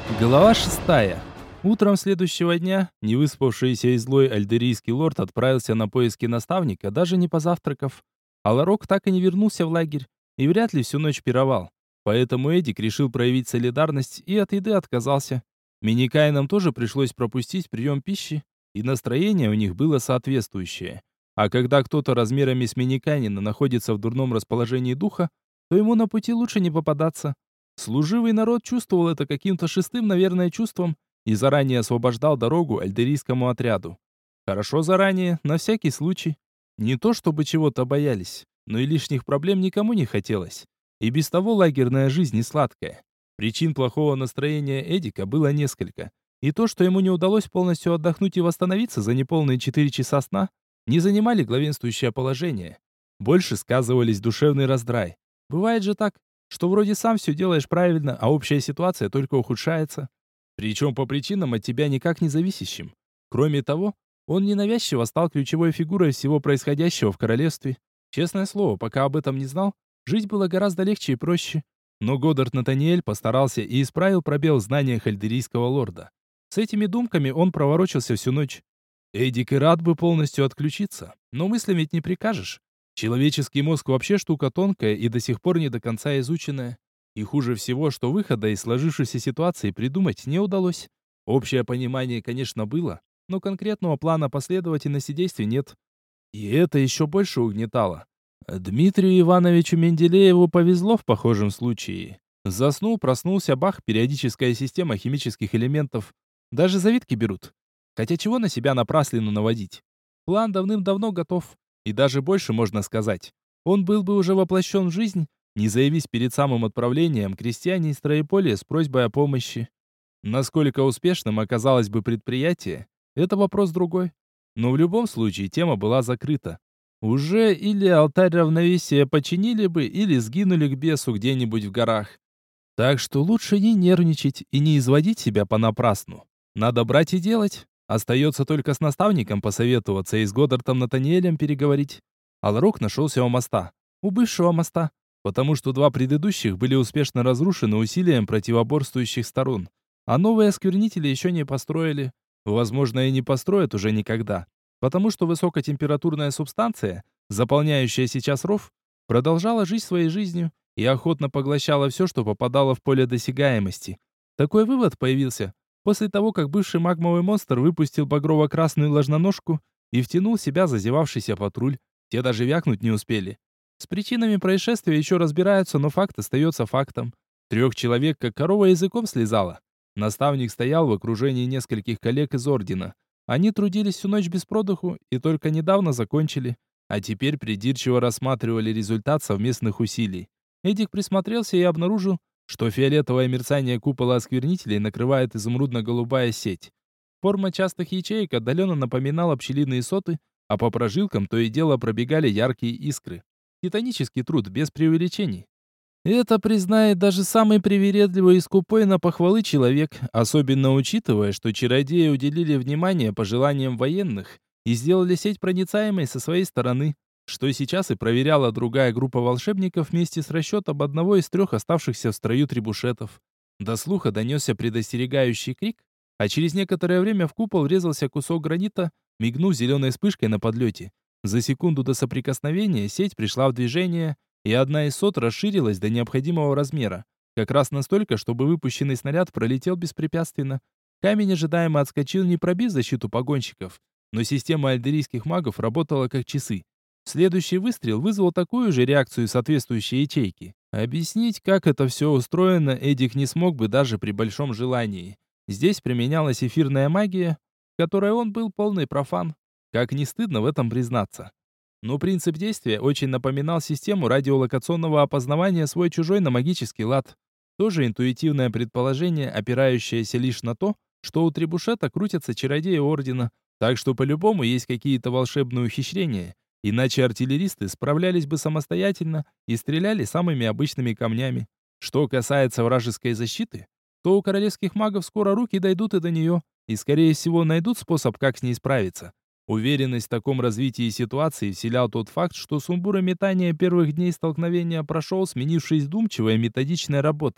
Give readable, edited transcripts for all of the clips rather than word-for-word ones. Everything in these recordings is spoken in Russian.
Глава 6. Утром следующего дня невыспавшийся и злой альдерийский лорд отправился на поиски наставника, даже не позавтракав. А Ларок так и не вернулся в лагерь и вряд ли всю ночь пировал. Поэтому Эдик решил проявить солидарность и от еды отказался. Миникаинам тоже пришлось пропустить прием пищи, и настроение у них было соответствующее. А когда кто-то размерами с миниканина находится в дурном расположении духа, то ему на пути лучше не попадаться. Служивый народ чувствовал это каким-то шестым, наверное, чувством и заранее освобождал дорогу альдерийскому отряду. Хорошо заранее, на всякий случай. Не то чтобы чего-то боялись, но и лишних проблем никому не хотелось. И без того лагерная жизнь не сладкая. Причин плохого настроения Эдика было несколько. И то, что ему не удалось полностью отдохнуть и восстановиться за неполные 4 часа сна, не занимали главенствующее положение. Больше сказывались душевный раздрай. Бывает же так, что вроде сам все делаешь правильно, а общая ситуация только ухудшается. Причем по причинам от тебя никак не зависящим. Кроме того, он ненавязчиво стал ключевой фигурой всего происходящего в королевстве. Честное слово, пока об этом не знал, жить было гораздо легче и проще. Но Годдард Натаниэль постарался и исправил пробел в знаниях альдерийского лорда. С этими думками он проворочился всю ночь. Эдик и рад бы полностью отключиться, но мыслям ведь не прикажешь. Человеческий мозг вообще штука тонкая и до сих пор не до конца изученная. И хуже всего, что выхода из сложившейся ситуации придумать не удалось. Общее понимание, конечно, было, но конкретного плана последовательности действий нет. И это еще больше угнетало. Дмитрию Ивановичу Менделееву повезло в похожем случае. Заснул, проснулся, бах, периодическая система химических элементов. Даже завитки берут. Хотя чего на себя напраслину наводить? План давным-давно готов. И даже больше можно сказать. Он был бы уже воплощен в жизнь, не заявись перед самым отправлением крестьяне из Троеполья с просьбой о помощи. Насколько успешным оказалось бы предприятие, это вопрос другой. Но в любом случае тема была закрыта. Уже или алтарь равновесия починили бы, или сгинули к бесу где-нибудь в горах. Так что лучше не нервничать и не изводить себя понапрасну. Надо брать и делать. Остается только с наставником посоветоваться и с Годдартом Натаниэлем переговорить. Алрок нашелся у моста. У бывшего моста. Потому что два предыдущих были успешно разрушены усилием противоборствующих сторон. А новые осквернители еще не построили. Возможно, и не построят уже никогда. Потому что высокотемпературная субстанция, заполняющая сейчас ров, продолжала жить своей жизнью и охотно поглощала все, что попадало в поле досягаемости. Такой вывод появился после того, как бывший магмовый монстр выпустил багрово-красную ложноножку и втянул в себя зазевавшийся патруль. Те даже вякнуть не успели. С причинами происшествия еще разбираются, но факт остается фактом. 3 человек как корова языком слезала. Наставник стоял в окружении нескольких коллег из Ордена. Они трудились всю ночь без продыху и только недавно закончили, а теперь придирчиво рассматривали результат совместных усилий. Эдик присмотрелся и обнаружил, что фиолетовое мерцание купола осквернителей накрывает изумрудно-голубая сеть. Форма частых ячеек отдаленно напоминала пчелиные соты, а по прожилкам то и дело пробегали яркие искры. Титанический труд, без преувеличений. Это признает даже самый привередливый и скупой на похвалы человек, особенно учитывая, что чародеи уделили внимание пожеланиям военных и сделали сеть проницаемой со своей стороны, что сейчас и проверяла другая группа волшебников вместе с расчетом одного из 3 оставшихся в строю трибушетов. До слуха донесся предостерегающий крик, а через некоторое время в купол врезался кусок гранита, мигнув зеленой вспышкой на подлете. За секунду до соприкосновения сеть пришла в движение, и одна из сот расширилась до необходимого размера, как раз настолько, чтобы выпущенный снаряд пролетел беспрепятственно. Камень ожидаемо отскочил, не пробив защиту погонщиков, но система альдерийских магов работала как часы. Следующий выстрел вызвал такую же реакцию соответствующей ячейки. Объяснить, как это все устроено, Эдик не смог бы даже при большом желании. Здесь применялась эфирная магия, в которой он был полный профан. Как не стыдно в этом признаться. Но принцип действия очень напоминал систему радиолокационного опознавания свой-чужой на магический лад. Тоже интуитивное предположение, опирающееся лишь на то, что у трибушета крутятся чародеи Ордена, так что по-любому есть какие-то волшебные ухищрения, иначе артиллеристы справлялись бы самостоятельно и стреляли самыми обычными камнями. Что касается вражеской защиты, то у королевских магов скоро руки дойдут и до нее, и скорее всего найдут способ, как с ней справиться. Уверенность в таком развитии ситуации вселял тот факт, что сумбур и метание первых дней столкновения прошел, сменившись вдумчивой методичной работой.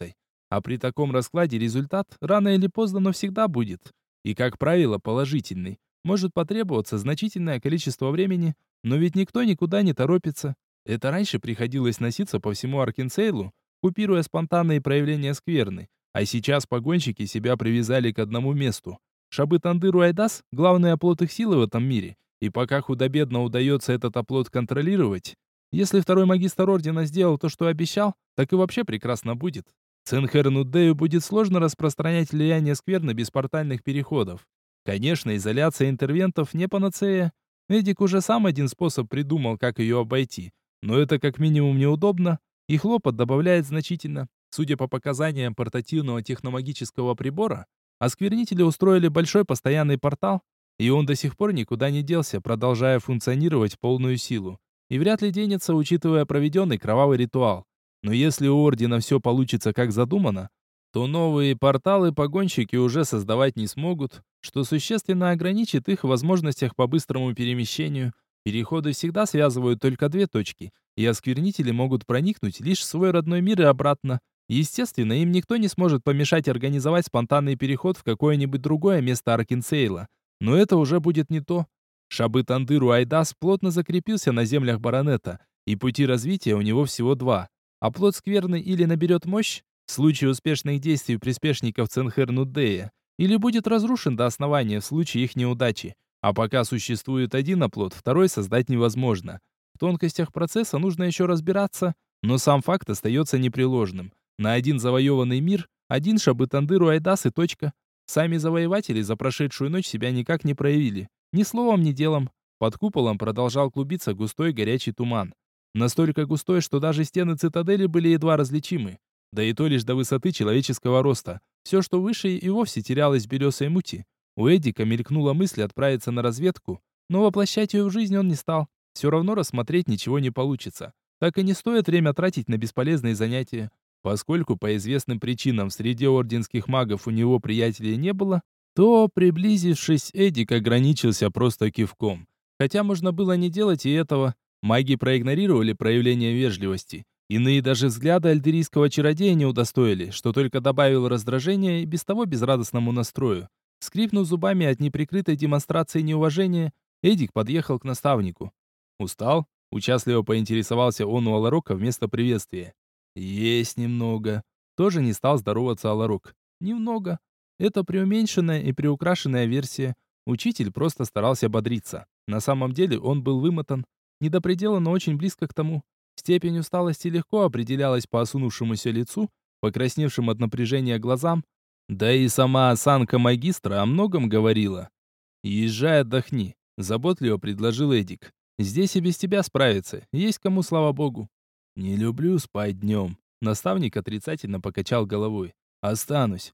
А при таком раскладе результат рано или поздно, но всегда будет. И, как правило, положительный. Может потребоваться значительное количество времени, но ведь никто никуда не торопится. Это раньше приходилось носиться по всему Аркенсейлу, купируя спонтанные проявления скверны. А сейчас погонщики себя привязали к одному месту. Шабы-Тандыру Айдас– главный оплот их силы в этом мире. И пока худо-бедно удается этот оплот контролировать, если второй магистр Ордена сделал то, что обещал, так и вообще прекрасно будет. Ценхерну Дею будет сложно распространять влияние скверны без портальных переходов. Конечно, изоляция интервентов не панацея. Эдик уже сам один способ придумал, как ее обойти. Но это как минимум неудобно, и хлопот добавляет значительно. Судя по показаниям портативного техномагического прибора, осквернители устроили большой постоянный портал, и он до сих пор никуда не делся, продолжая функционировать в полную силу. И вряд ли денется, учитывая проведенный кровавый ритуал. Но если у Ордена все получится как задумано, то новые порталы погонщики уже создавать не смогут, что существенно ограничит их в возможностях по быстрому перемещению. Переходы всегда связывают только две точки, и осквернители могут проникнуть лишь в свой родной мир и обратно. Естественно, им никто не сможет помешать организовать спонтанный переход в какое-нибудь другое место Аркенсейла. Но это уже будет не то. Шабы-Тандыру Айдас плотно закрепился на землях баронета, и пути развития у него всего два. Оплот скверны или наберет мощь, в случае успешных действий приспешников Ценхернудея, или будет разрушен до основания в случае их неудачи. А пока существует один оплот, второй создать невозможно. В тонкостях процесса нужно еще разбираться, но сам факт остается непреложным. На один завоеванный мир, один Шабы-Тандыру Айдас и точка. Сами завоеватели за прошедшую ночь себя никак не проявили. Ни словом, ни делом. Под куполом продолжал клубиться густой горячий туман. Настолько густой, что даже стены цитадели были едва различимы. Да и то лишь до высоты человеческого роста. Все, что выше, и вовсе терялось в белесой мути. У Эдика мелькнула мысль отправиться на разведку, но воплощать ее в жизнь он не стал. Все равно рассмотреть ничего не получится. Так и не стоит время тратить на бесполезные занятия. Поскольку по известным причинам среди орденских магов у него приятелей не было, то, приблизившись, Эдик ограничился просто кивком. Хотя можно было не делать и этого. Маги проигнорировали проявление вежливости. Иные даже взгляда альдерийского чародея не удостоили, что только добавило раздражения и без того безрадостному настрою. Скрипнув зубами от неприкрытой демонстрации неуважения, Эдик подъехал к наставнику. «Устал?» — участливо поинтересовался он у Аларока вместо приветствия. «Есть немного». Тоже не стал здороваться Аларок. «Немного. Это преуменьшенная и приукрашенная версия. Учитель просто старался бодриться. На самом деле он был вымотан. Не до предела, но очень близко к тому. Степень усталости легко определялась по осунувшемуся лицу, покрасневшим от напряжения глазам. Да и сама осанка магистра о многом говорила. «Езжай, отдохни», — заботливо предложил Эдик. «Здесь и без тебя справиться. Есть кому, слава богу». «Не люблю спать днем». Наставник отрицательно покачал головой. «Останусь».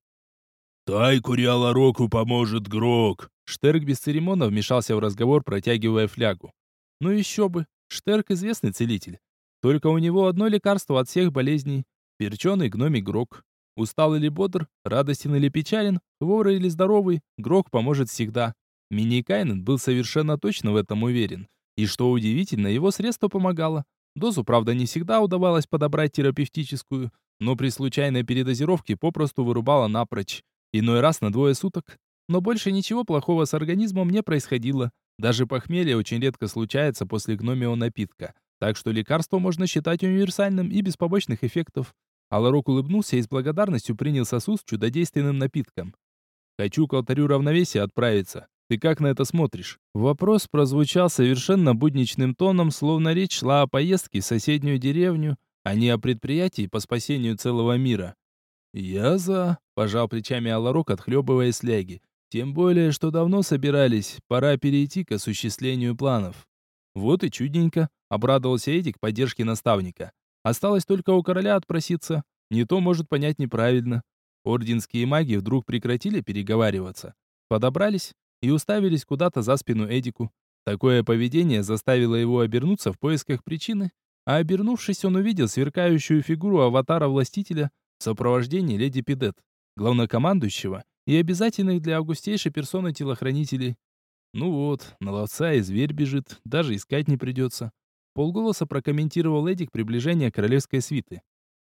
«Тайкуре Алароку поможет Грок!» Штерк без церемонно вмешался в разговор, протягивая флягу. Ну еще бы, Штерк известный целитель. Только у него одно лекарство от всех болезней. Перченый гномий Грок. Устал или бодр, радостен или печален, хворый или здоровый, Грок поможет всегда. Миникайнен был совершенно точно в этом уверен. И что удивительно, его средство помогало. Дозу, правда, не всегда удавалось подобрать терапевтическую, но при случайной передозировке попросту вырубало напрочь. Иной раз на 2 суток. Но больше ничего плохого с организмом не происходило. Даже похмелье очень редко случается после гномиего напитка. Так что лекарство можно считать универсальным и без побочных эффектов. Аларок улыбнулся и с благодарностью принял сосуд с чудодейственным напитком. «Хочу к алтарю равновесия отправиться. Ты как на это смотришь?» Вопрос прозвучал совершенно будничным тоном, словно речь шла о поездке в соседнюю деревню, а не о предприятии по спасению целого мира. «Я за», — пожал плечами Аларок, отхлебывая сляги. «Тем более, что давно собирались, пора перейти к осуществлению планов». «Вот и чудненько», — обрадовался Эдик поддержке наставника. «Осталось только у короля отпроситься. Не то может понять неправильно». Орденские маги вдруг прекратили переговариваться, подобрались и уставились куда-то за спину Эдику. Такое поведение заставило его обернуться в поисках причины, а обернувшись, он увидел сверкающую фигуру аватара-властителя в сопровождении леди Пидет, главнокомандующего и обязательных для августейшей персоны телохранителей. «Ну вот, на ловца и зверь бежит, даже искать не придется», — полголоса прокомментировал Эдик приближение королевской свиты.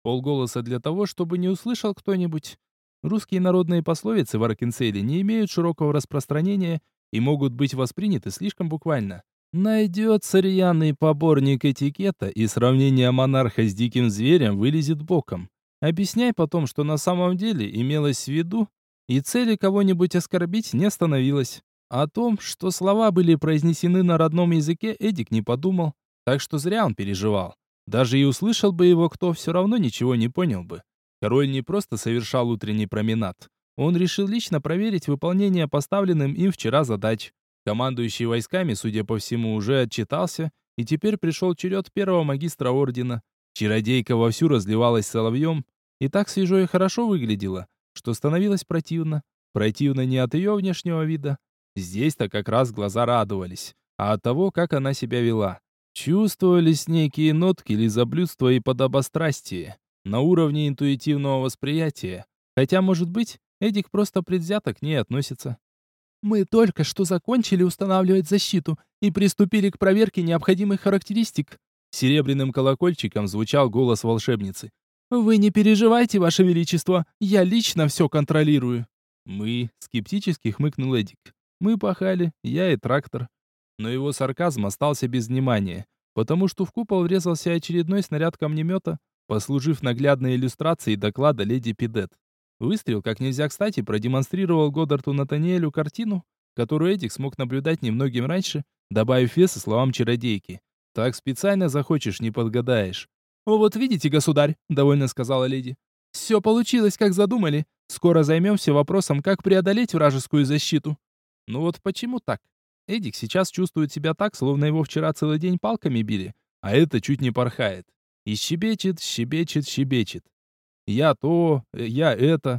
Полголоса для того, чтобы не услышал кто-нибудь. Русские народные пословицы в Аркенселе не имеют широкого распространения и могут быть восприняты слишком буквально. Найдется рьяный поборник этикета, и сравнение монарха с диким зверем вылезет боком. Объясняй потом, что на самом деле имелось в виду, и цели кого-нибудь оскорбить не становилось. О том, что слова были произнесены на родном языке, Эдик не подумал, так что зря он переживал. Даже и услышал бы его кто, все равно ничего не понял бы. Король не просто совершал утренний променад. Он решил лично проверить выполнение поставленным им вчера задач. Командующий войсками, судя по всему, уже отчитался, и теперь пришел черед первого магистра ордена. Чародейка вовсю разливалась соловьем, и так свежо и хорошо выглядела, что становилось противно. Противно не от ее внешнего вида. Здесь-то как раз глаза радовались, а от того, как она себя вела. Чувствовались некие нотки лизоблюдства и подобострастия на уровне интуитивного восприятия. Хотя, может быть, Эдик просто предвзято к ней относится. «Мы только что закончили устанавливать защиту и приступили к проверке необходимых характеристик». Серебряным колокольчиком звучал голос волшебницы. «Вы не переживайте, Ваше Величество, я лично все контролирую». «Мы», — скептически хмыкнул Эдик. «Мы пахали, я и трактор». Но его сарказм остался без внимания, потому что в купол врезался очередной снаряд камнемета, послужив наглядной иллюстрацией доклада леди Пидет. Выстрел, как нельзя кстати, продемонстрировал Годдарту Натаниэлю картину, которую Эдик смог наблюдать немногим раньше, добавив веса словам чародейки. «Так специально захочешь, не подгадаешь». «О, вот видите, государь», — довольно сказала леди. «Все получилось, как задумали. Скоро займемся вопросом, как преодолеть вражескую защиту». Ну вот почему так? Эдик сейчас чувствует себя так, словно его вчера целый день палками били, а это чуть не порхает. И щебечет, щебечет, щебечет. Я то, я это,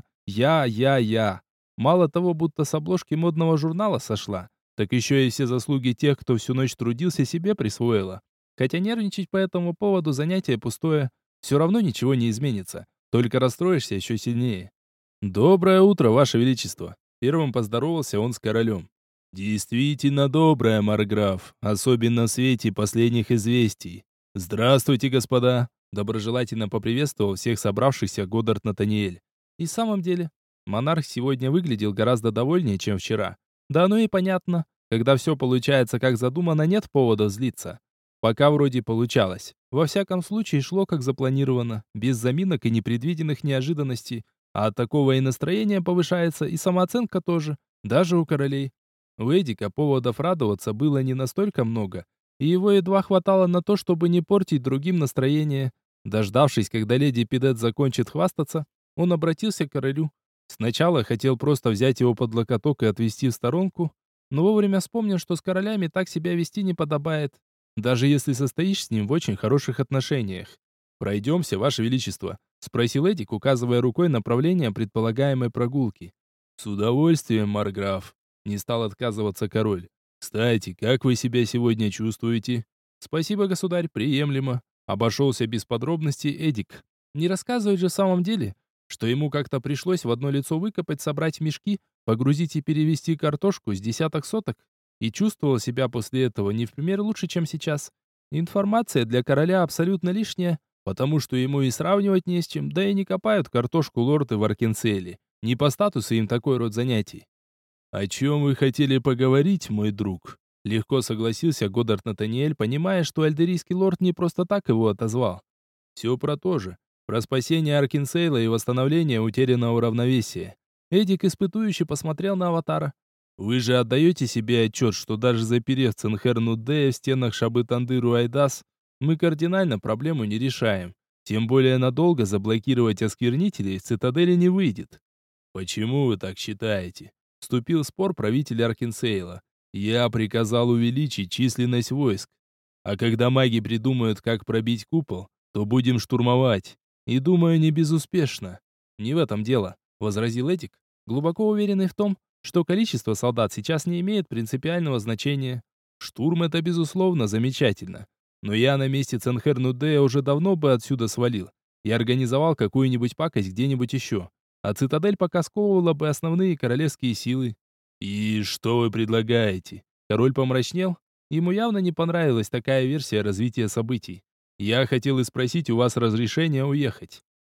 я. Мало того, будто с обложки модного журнала сошла, так еще и все заслуги тех, кто всю ночь трудился, себе присвоила. Хотя нервничать по этому поводу занятие пустое. Все равно ничего не изменится. Только расстроишься еще сильнее. «Доброе утро, Ваше Величество!» Первым поздоровался он с королем. «Действительно доброе, Марграф, особенно в свете последних известий. Здравствуйте, господа!» Доброжелательно поприветствовал всех собравшихся Годдард Натаниэль. И в самом деле, монарх сегодня выглядел гораздо довольнее, чем вчера. Да оно и понятно. Когда все получается как задумано, нет повода злиться. Пока вроде получалось. Во всяком случае, шло как запланировано, без заминок и непредвиденных неожиданностей. А от такого и настроение повышается, и самооценка тоже, даже у королей. У Эдика поводов радоваться было не настолько много, и его едва хватало на то, чтобы не портить другим настроение. Дождавшись, когда леди Пидет закончит хвастаться, он обратился к королю. Сначала хотел просто взять его под локоток и отвести в сторонку, но вовремя вспомнил, что с королями так себя вести не подобает, даже если состоишь с ним в очень хороших отношениях. «Пройдемся, Ваше Величество», — спросил Эдик, указывая рукой направление предполагаемой прогулки. «С удовольствием, Марграф», — не стал отказываться король. «Кстати, как вы себя сегодня чувствуете?» «Спасибо, государь, приемлемо», — обошелся без подробностей Эдик. Не рассказывать же в самом деле, что ему как-то пришлось в одно лицо выкопать, собрать мешки, погрузить и перевести картошку с десяток соток, и чувствовал себя после этого не в пример лучше, чем сейчас. Информация для короля абсолютно лишняя, потому что ему и сравнивать не с чем, да и не копают картошку лорды в Аркенселе. Не по статусу им такой род занятий. «О чем вы хотели поговорить, мой друг?» Легко согласился Годдард Натаниэль, понимая, что альдерийский лорд не просто так его отозвал. «Все про то же. Про спасение Аркенсейла и восстановление утерянного равновесия». Эдик испытующе посмотрел на аватара. «Вы же отдаете себе отчет, что даже заперев Ценхерну-Дея в стенах Шабы-Тандыру-Айдас, мы кардинально проблему не решаем. Тем более надолго заблокировать осквернителей в цитадели не выйдет». «Почему вы так считаете?» Вступил в спор правитель Аркенсейла. «Я приказал увеличить численность войск. А когда маги придумают, как пробить купол, то будем штурмовать. И думаю, не безуспешно». «Не в этом дело», — возразил Эдик, глубоко уверенный в том, что количество солдат сейчас не имеет принципиального значения. Штурм — это, безусловно, замечательно. Но я на месте Ценхерну-Дея уже давно бы отсюда свалил и организовал какую-нибудь пакость где-нибудь еще. А цитадель пока сковывала бы основные королевские силы. «И что вы предлагаете?» Король помрачнел. Ему явно не понравилась такая версия развития событий. «Я хотел и спросить у вас разрешения уехать».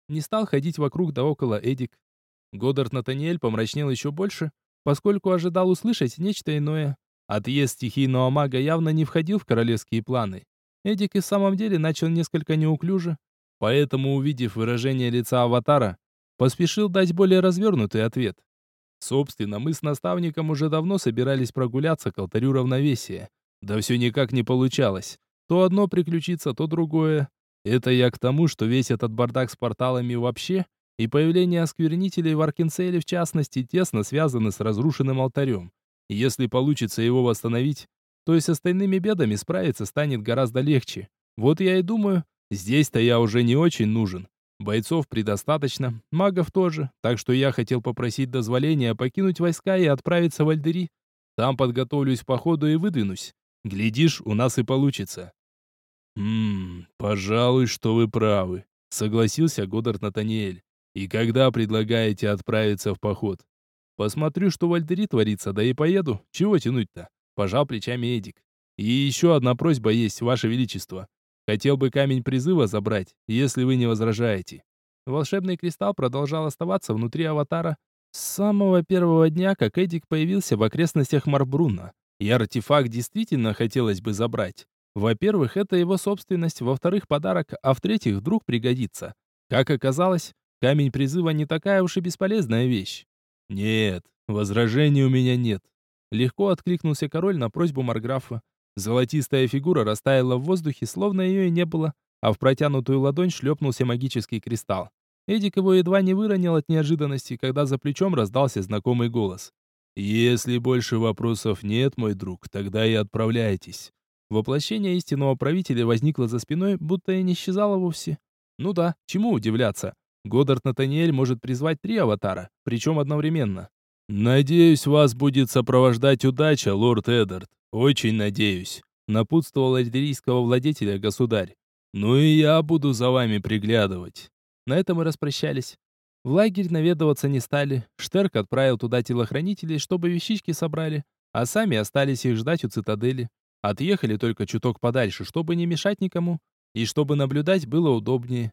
Не стал ходить вокруг да около Эдик. Годдард Натаниэль помрачнел еще больше, поскольку ожидал услышать нечто иное. Отъезд стихийного мага явно не входил в королевские планы. Эдик и в самом деле начал несколько неуклюже, поэтому, увидев выражение лица аватара, поспешил дать более развернутый ответ. Собственно, мы с наставником уже давно собирались прогуляться к алтарю равновесия. Да все никак не получалось. То одно приключится, то другое. Это я к тому, что весь этот бардак с порталами вообще, и появление осквернителей в Аркенселе в частности, тесно связаны с разрушенным алтарем. И если получится его восстановить, то и с остальными бедами справиться станет гораздо легче. Вот я и думаю, здесь-то я уже не очень нужен. Бойцов предостаточно, магов тоже, так что я хотел попросить дозволения покинуть войска и отправиться в Альдери. Там подготовлюсь к походу и выдвинусь. Глядишь, у нас и получится. Пожалуй, что вы правы, согласился Годдард Натаниэль. И когда предлагаете отправиться в поход? Посмотрю, что в Альдери творится, да и поеду. Чего тянуть-то? Пожал плечами Эдик. И еще одна просьба есть, Ваше Величество. Хотел бы камень призыва забрать, если вы не возражаете. Волшебный кристалл продолжал оставаться внутри аватара с самого первого дня, как Эдик появился в окрестностях Марбруна. И артефакт действительно хотелось бы забрать. Во-первых, это его собственность, во-вторых, подарок, а в-третьих, вдруг пригодится. Как оказалось, камень призыва не такая уж и бесполезная вещь. Нет, возражений у меня нет. Легко откликнулся король на просьбу Марграфа. Золотистая фигура растаяла в воздухе, словно ее и не было, а в протянутую ладонь шлепнулся магический кристалл. Эдик его едва не выронил от неожиданности, когда за плечом раздался знакомый голос. «Если больше вопросов нет, мой друг, тогда и отправляйтесь». Воплощение истинного правителя возникло за спиной, будто и не исчезало вовсе. Ну да, чему удивляться. Годдард Натаниэль может призвать 3 аватара, причем одновременно. «Надеюсь, вас будет сопровождать удача, лорд Эддард. Очень надеюсь», — напутствовал альдерийского владетеля государь. «Ну и я буду за вами приглядывать». На этом мы распрощались. В лагерь наведываться не стали. Штерк отправил туда телохранителей, чтобы вещички собрали, а сами остались их ждать у цитадели. Отъехали только чуток подальше, чтобы не мешать никому, и чтобы наблюдать было удобнее.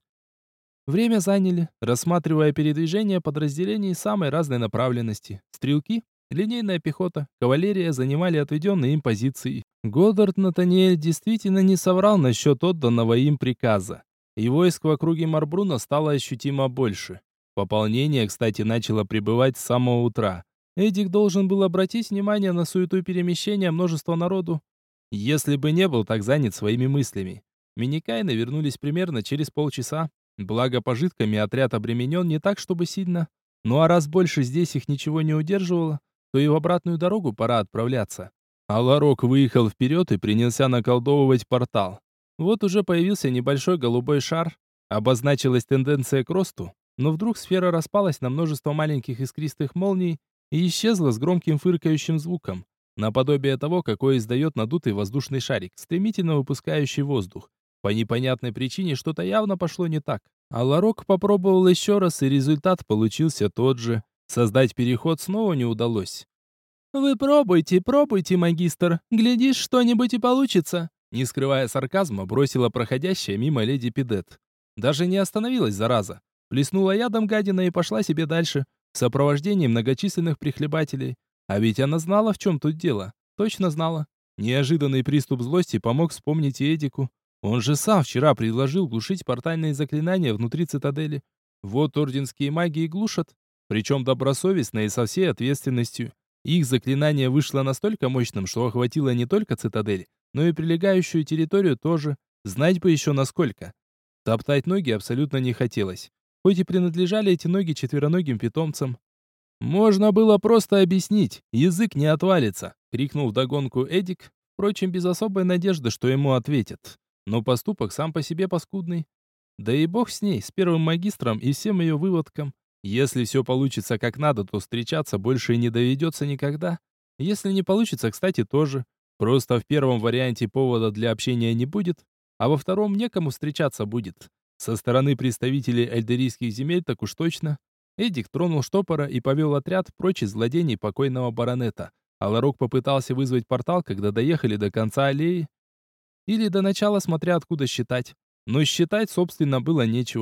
Время заняли, рассматривая передвижение подразделений самой разной направленности. Стрелки, линейная пехота, кавалерия занимали отведенные им позиции. Годдард Натаниэль действительно не соврал насчет отданного им приказа. И войск в округе Марбруна стало ощутимо больше. Пополнение, кстати, начало прибывать с самого утра. Эдик должен был обратить внимание на суету перемещения множества народу, если бы не был так занят своими мыслями. Миникайны вернулись примерно через полчаса. Благо пожитками отряд обременен не так, чтобы сильно. Ну а раз больше здесь их ничего не удерживало, то и в обратную дорогу пора отправляться. А Ларок выехал вперед и принялся наколдовывать портал. Вот уже появился небольшой голубой шар, обозначилась тенденция к росту, но вдруг сфера распалась на множество маленьких искристых молний и исчезла с громким фыркающим звуком, наподобие того, какой издает надутый воздушный шарик, стремительно выпускающий воздух. По непонятной причине что-то явно пошло не так. А Ларок попробовал еще раз, и результат получился тот же. Создать переход снова не удалось. «Вы пробуйте, пробуйте, магистр. Глядишь, что-нибудь и получится», не скрывая сарказма, бросила проходящая мимо леди Пидет. Даже не остановилась, зараза. Плеснула ядом гадина и пошла себе дальше, в сопровождении многочисленных прихлебателей. А ведь она знала, в чем тут дело. Точно знала. Неожиданный приступ злости помог вспомнить и Эдику. Он же сам вчера предложил глушить портальные заклинания внутри цитадели. Вот орденские маги и глушат. Причем добросовестно и со всей ответственностью. Их заклинание вышло настолько мощным, что охватило не только цитадель, но и прилегающую территорию тоже. Знать бы еще насколько. Топтать ноги абсолютно не хотелось. Хоть и принадлежали эти ноги четвероногим питомцам. «Можно было просто объяснить, язык не отвалится», — крикнул вдогонку Эдик, впрочем, без особой надежды, что ему ответят. Но поступок сам по себе паскудный. Да и бог с ней, с первым магистром и всем ее выводком. Если все получится как надо, то встречаться больше и не доведется никогда. Если не получится, кстати, тоже. Просто в первом варианте повода для общения не будет, а во втором некому встречаться будет. Со стороны представителей альдерийских земель так уж точно. Эдик тронул штопора и повел отряд прочь из владений покойного баронета. А Ларок попытался вызвать портал, когда доехали до конца аллеи. Или до начала, смотря откуда считать. Но считать, собственно, было нечего.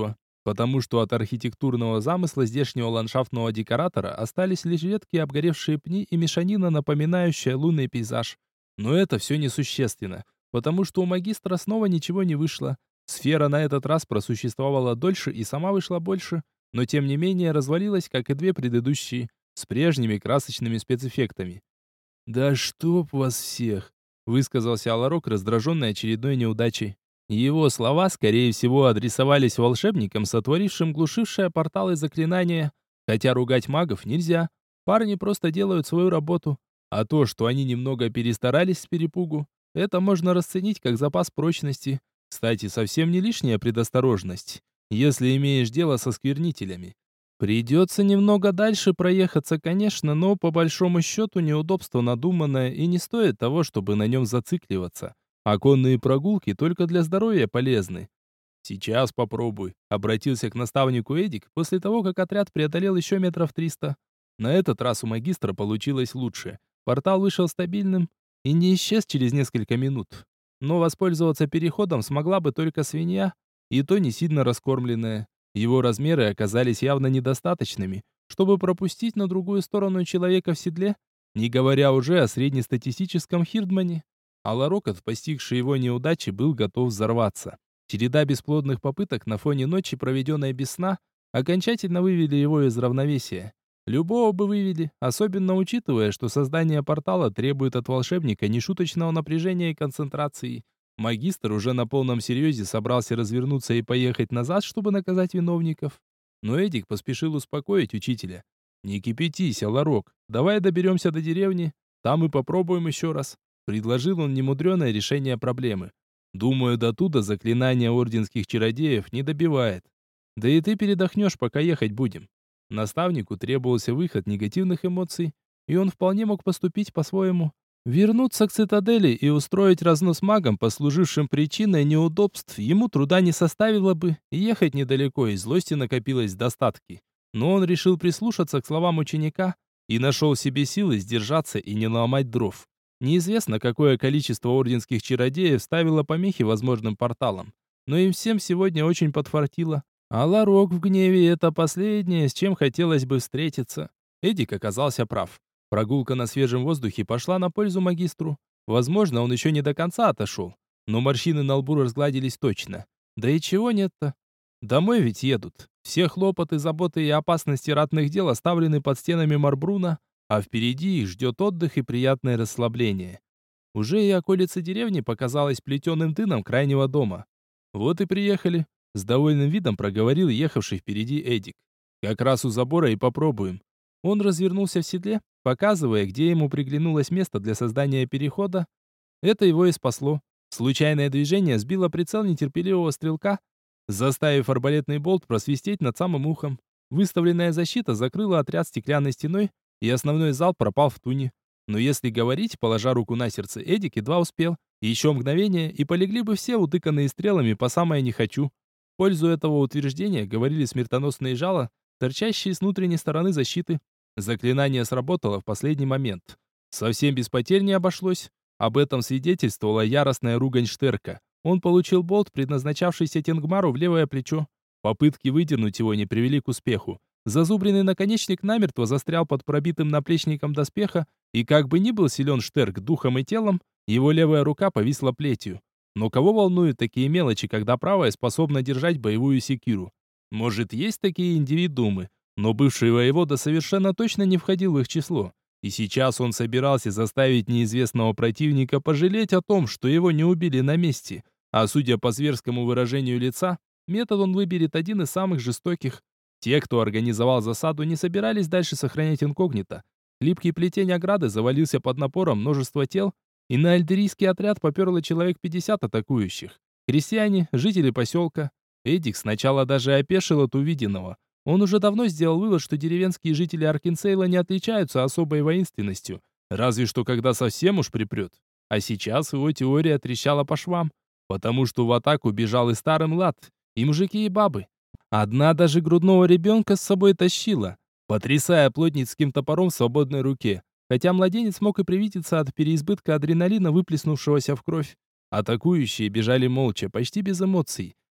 потому что от архитектурного замысла здешнего ландшафтного декоратора остались лишь редкие обгоревшие пни и мешанина, напоминающая лунный пейзаж. Но это все несущественно, потому что у магистра снова ничего не вышло. Сфера на этот раз просуществовала дольше и сама вышла больше, но тем не менее развалилась, как и две предыдущие, с прежними красочными спецэффектами. «Да чтоб вас всех!» — высказался Аларок, раздраженный очередной неудачей. Его слова, скорее всего, адресовались волшебникам, сотворившим глушившее порталы заклинания. Хотя ругать магов нельзя. Парни просто делают свою работу. А то, что они немного перестарались с перепугу, это можно расценить как запас прочности. Кстати, совсем не лишняя предосторожность, если имеешь дело со сквернителями. Придется немного дальше проехаться, конечно, но по большому счету неудобство надуманное и не стоит того, чтобы на нем зацикливаться. А конные прогулки только для здоровья полезны. «Сейчас попробуй», — обратился к наставнику Эдик после того, как отряд преодолел еще метров 300. На этот раз у магистра получилось лучше. Портал вышел стабильным и не исчез через несколько минут. Но воспользоваться переходом смогла бы только свинья, и то не сильно раскормленная. Его размеры оказались явно недостаточными, чтобы пропустить на другую сторону человека в седле, не говоря уже о среднестатистическом хирдмане. А Ларокот, постигший его неудачи, был готов взорваться. Череда бесплодных попыток на фоне ночи, проведенной без сна, окончательно вывели его из равновесия. Любого бы вывели, особенно учитывая, что создание портала требует от волшебника нешуточного напряжения и концентрации. Магистр уже на полном серьезе собрался развернуться и поехать назад, чтобы наказать виновников. Но Эдик поспешил успокоить учителя. «Не кипятись, Аларок, давай доберемся до деревни, там и попробуем еще раз». Предложил он немудреное решение проблемы. «Думаю, до туда заклинание орденских чародеев не добивает. Да и ты передохнешь, пока ехать будем». Наставнику требовался выход негативных эмоций, и он вполне мог поступить по-своему. Вернуться к цитадели и устроить разнос магам, послужившим причиной неудобств, ему труда не составило бы, и ехать недалеко, и злости накопилось в достатке. Но он решил прислушаться к словам ученика и нашел в себе силы сдержаться и не ломать дров. Неизвестно, какое количество орденских чародеев ставило помехи возможным порталам, но им всем сегодня очень подфартило. А Ларок в гневе — это последнее, с чем хотелось бы встретиться. Эдик оказался прав. Прогулка на свежем воздухе пошла на пользу магистру. Возможно, он еще не до конца отошел, но морщины на лбу разгладились точно. Да и чего нет-то? Домой ведь едут. Все хлопоты, заботы и опасности ратных дел оставлены под стенами Марбруна, а впереди их ждет отдых и приятное расслабление. Уже и околица деревни показалась плетеным тыном крайнего дома. Вот и приехали. С довольным видом проговорил ехавший впереди Эдик. Как раз у забора и попробуем. Он развернулся в седле, показывая, где ему приглянулось место для создания перехода. Это его и спасло. Случайное движение сбило прицел нетерпеливого стрелка, заставив арбалетный болт просвистеть над самым ухом. Выставленная защита закрыла отряд стеклянной стеной, и основной залп пропал в туне. Но если говорить, положа руку на сердце, Эдик едва успел. Еще мгновение, и полегли бы все, утыканные стрелами по самое не хочу. В пользу этого утверждения говорили смертоносные жала, торчащие с внутренней стороны защиты. Заклинание сработало в последний момент. Совсем без потерь не обошлось. Об этом свидетельствовала яростная ругань Штерка. Он получил болт, предназначавшийся Тенгмару, в левое плечо. Попытки выдернуть его не привели к успеху. Зазубренный наконечник намертво застрял под пробитым наплечником доспеха, и как бы ни был силен Штерк духом и телом, его левая рука повисла плетью. Но кого волнуют такие мелочи, когда правая способна держать боевую секиру? Может, есть такие индивидуумы, но бывший воевода совершенно точно не входил в их число. И сейчас он собирался заставить неизвестного противника пожалеть о том, что его не убили на месте. А судя по зверскому выражению лица, метод он выберет один из самых жестоких. Те, кто организовал засаду, не собирались дальше сохранять инкогнито. Липкий плетень ограды завалился под напором множества тел, и на альдерийский отряд поперло человек 50 атакующих. Крестьяне, жители поселка. Эдик сначала даже опешил от увиденного. Он уже давно сделал вывод, что деревенские жители Аркинсейла не отличаются особой воинственностью, разве что когда совсем уж припрет. А сейчас его теория трещала по швам, потому что в атаку бежал и старый млад, и мужики, и бабы. Одна даже грудного ребенка с собой тащила, потрясая плотницким топором в свободной руке, хотя младенец мог и привидеться от переизбытка адреналина, выплеснувшегося в кровь. Атакующие бежали молча, почти без эмоций.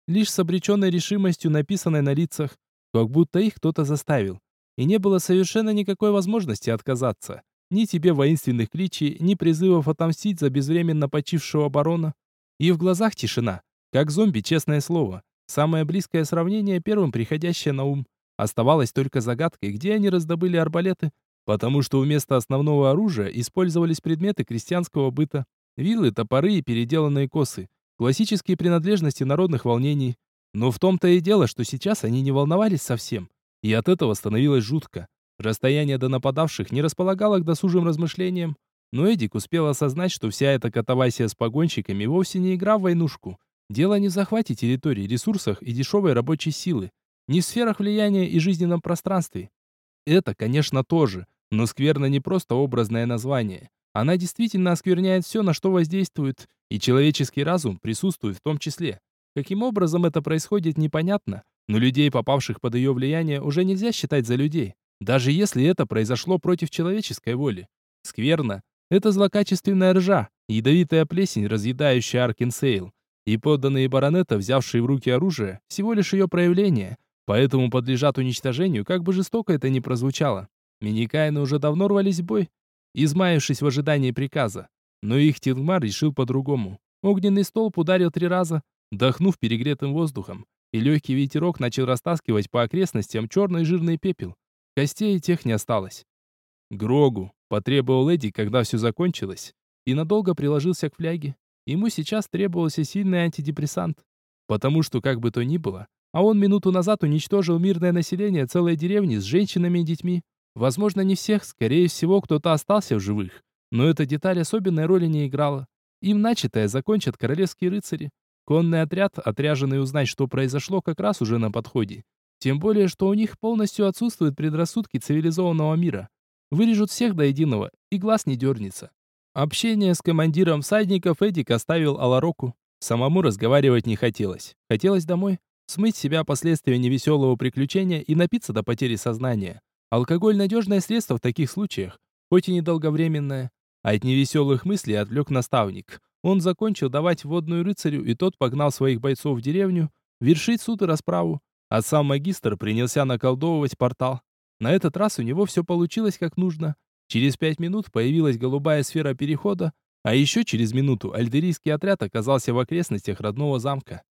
лишь с обреченной решимостью, написанной на лицах, как будто их кто-то заставил. И не было совершенно никакой возможности отказаться. Ни тебе воинственных кличей, ни призывов отомстить за безвременно почившего барона. И в глазах тишина, как зомби, честное слово. Самое близкое сравнение, первым приходящее на ум. Оставалось только загадкой, где они раздобыли арбалеты, потому что вместо основного оружия использовались предметы крестьянского быта. Вилы, топоры и переделанные косы. Классические принадлежности народных волнений. Но в том-то и дело, что сейчас они не волновались совсем. И от этого становилось жутко. Расстояние до нападавших не располагало к досужим размышлениям, но Эдик успел осознать, что вся эта катавасия с погонщиками вовсе не игра в войнушку. Дело не в захвате территорий, ресурсах и дешевой рабочей силы, не в сферах влияния и жизненном пространстве. Это, конечно, тоже, но скверно не просто образное название. Она действительно оскверняет все, на что воздействует, и человеческий разум присутствует в том числе. Каким образом это происходит, непонятно, но людей, попавших под ее влияние, уже нельзя считать за людей, даже если это произошло против человеческой воли. Скверно. Это злокачественная ржа, ядовитая плесень, разъедающая Аркенсейл. И подданные баронета, взявшие в руки оружие, всего лишь ее проявление, поэтому подлежат уничтожению, как бы жестоко это ни прозвучало. Миникаины уже давно рвались в бой, измаявшись в ожидании приказа. Но их Тингмар решил по-другому. Огненный столб ударил 3 раза, дохнув перегретым воздухом, и легкий ветерок начал растаскивать по окрестностям черный жирный пепел. Костей тех не осталось. «Грогу!» — потребовал Эдди, когда все закончилось, и надолго приложился к фляге. Ему сейчас требовался сильный антидепрессант, потому что, как бы то ни было, а он минуту назад уничтожил мирное население целой деревни с женщинами и детьми. Возможно, не всех, скорее всего, кто-то остался в живых, но эта деталь особенной роли не играла. Им начатое закончат королевские рыцари. Конный отряд, отряженный узнать, что произошло, как раз уже на подходе. Тем более, что у них полностью отсутствуют предрассудки цивилизованного мира. Вырежут всех до единого, и глаз не дернется. Общение с командиром всадников Эдик оставил Алароку. Самому разговаривать не хотелось. Хотелось домой, смыть с себя последствия невеселого приключения и напиться до потери сознания. Алкоголь — надежное средство в таких случаях, хоть и недолговременное. А от невеселых мыслей отвлек наставник. Он закончил давать водную рыцарю, и тот погнал своих бойцов в деревню, вершить суд и расправу. А сам магистр принялся наколдовывать портал. На этот раз у него все получилось как нужно. Через 5 минут появилась голубая сфера перехода, а еще через минуту альдерийский отряд оказался в окрестностях родного замка.